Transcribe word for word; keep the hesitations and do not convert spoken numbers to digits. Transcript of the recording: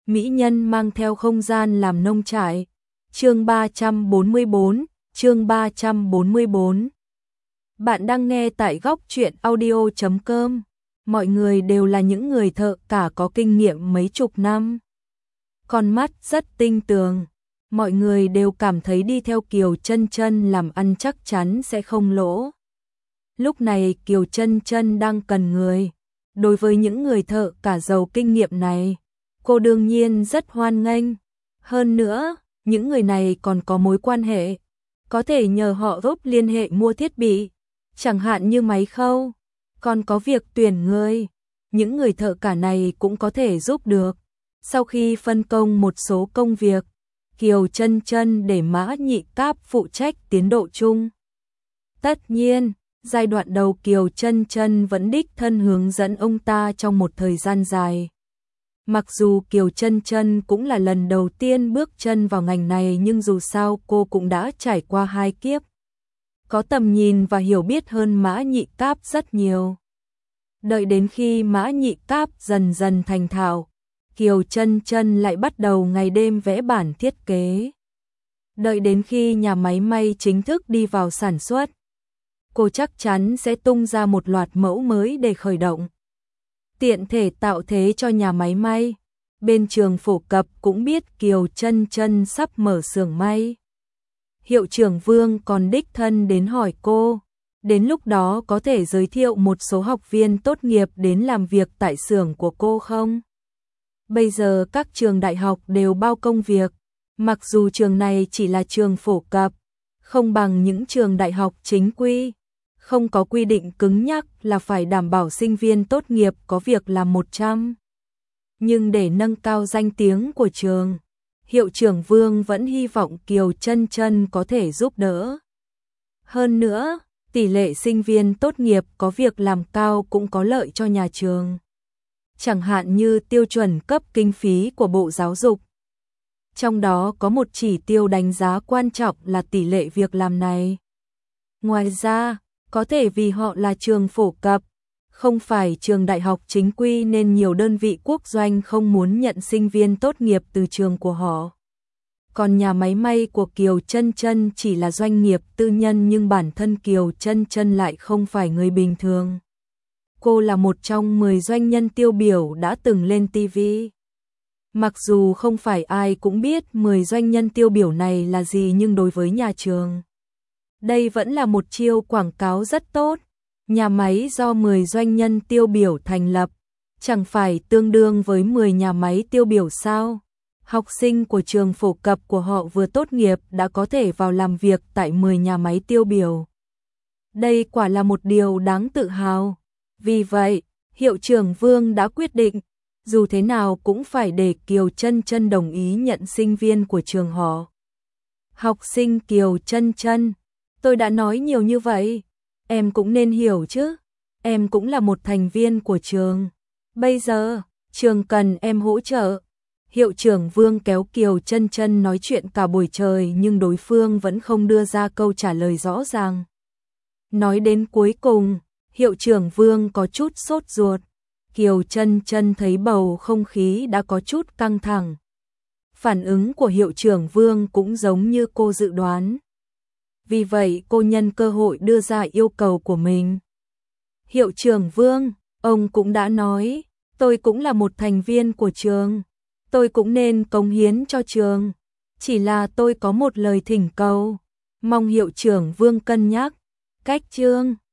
mỹ nhân mang theo không gian làm nông trại. Chương ba trăm bốn mươi bốn, chương ba trăm bốn mươi bốn. Bạn đang nghe tại góc truyện audio chấm com. Mọi người đều là những người thợ cả có kinh nghiệm mấy chục năm. Con mắt rất tinh tường. Mọi người đều cảm thấy đi theo Kiều Chân Chân làm ăn chắc chắn sẽ không lỗ. Lúc này Kiều Chân Chân đang cần người. Đối với những người thợ cả giàu kinh nghiệm này, cô đương nhiên rất hoan nghênh. Hơn nữa, những người này còn có mối quan hệ, có thể nhờ họ giúp liên hệ mua thiết bị, chẳng hạn như máy khâu, còn có việc tuyển người. Những người thợ cả này cũng có thể giúp được. Sau khi phân công một số công việc, Kiều Chân Chân để Mã Nhị Cáp phụ trách tiến độ chung. Tất nhiên, giai đoạn đầu Kiều Chân Chân vẫn đích thân hướng dẫn ông ta trong một thời gian dài. Mặc dù Kiều Chân Chân cũng là lần đầu tiên bước chân vào ngành này, nhưng dù sao cô cũng đã trải qua hai kiếp, có tầm nhìn và hiểu biết hơn Mã Nhị Cáp rất nhiều. Đợi đến khi Mã Nhị Cáp dần dần thành thạo, Kiều Chân Chân lại bắt đầu ngày đêm vẽ bản thiết kế. Đợi đến khi nhà máy may chính thức đi vào sản xuất, cô chắc chắn sẽ tung ra một loạt mẫu mới để khởi động, tiện thể tạo thế cho nhà máy may. Bên trường phổ cập cũng biết Kiều Chân Chân sắp mở xưởng may. Hiệu trưởng Vương còn đích thân đến hỏi cô, đến lúc đó có thể giới thiệu một số học viên tốt nghiệp đến làm việc tại xưởng của cô không? Bây giờ các trường đại học đều bao công việc, mặc dù trường này chỉ là trường phổ cập, không bằng những trường đại học chính quy, không có quy định cứng nhắc là phải đảm bảo sinh viên tốt nghiệp có việc làm một trăm. Nhưng để nâng cao danh tiếng của trường, hiệu trưởng Vương vẫn hy vọng Kiều Chân Chân có thể giúp đỡ. Hơn nữa, tỷ lệ sinh viên tốt nghiệp có việc làm cao cũng có lợi cho nhà trường. Chẳng hạn như tiêu chuẩn cấp kinh phí của Bộ Giáo dục. Trong đó có một chỉ tiêu đánh giá quan trọng là tỷ lệ việc làm này. Ngoài ra, có thể vì họ là trường phổ cập, không phải trường đại học chính quy nên nhiều đơn vị quốc doanh không muốn nhận sinh viên tốt nghiệp từ trường của họ. Còn nhà máy may của Kiều Chân Chân chỉ là doanh nghiệp tư nhân, nhưng bản thân Kiều Chân Chân lại không phải người bình thường. Cô là một trong mười doanh nhân tiêu biểu đã từng lên ti vi. Mặc dù không phải ai cũng biết mười doanh nhân tiêu biểu này là gì, nhưng đối với nhà trường, đây vẫn là một chiêu quảng cáo rất tốt. Nhà máy do mười doanh nhân tiêu biểu thành lập, chẳng phải tương đương với mười nhà máy tiêu biểu sao? Học sinh của trường phổ cập của họ vừa tốt nghiệp đã có thể vào làm việc tại mười nhà máy tiêu biểu. Đây quả là một điều đáng tự hào. Vì vậy, hiệu trưởng Vương đã quyết định, dù thế nào cũng phải để Kiều Chân Chân đồng ý nhận sinh viên của trường họ. Học sinh Kiều Chân Chân, tôi đã nói nhiều như vậy, em cũng nên hiểu chứ, em cũng là một thành viên của trường. Bây giờ, trường cần em hỗ trợ. Hiệu trưởng Vương kéo Kiều Chân Chân nói chuyện cả buổi trời, nhưng đối phương vẫn không đưa ra câu trả lời rõ ràng. Nói đến cuối cùng, hiệu trưởng Vương có chút sốt ruột. Kiều Chân Chân thấy bầu không khí đã có chút căng thẳng. Phản ứng của hiệu trưởng Vương cũng giống như cô dự đoán. Vì vậy cô nhân cơ hội đưa ra yêu cầu của mình. Hiệu trưởng Vương, ông cũng đã nói, tôi cũng là một thành viên của trường. Tôi cũng nên cống hiến cho trường. Chỉ là tôi có một lời thỉnh cầu. Mong hiệu trưởng Vương cân nhắc. Cách chương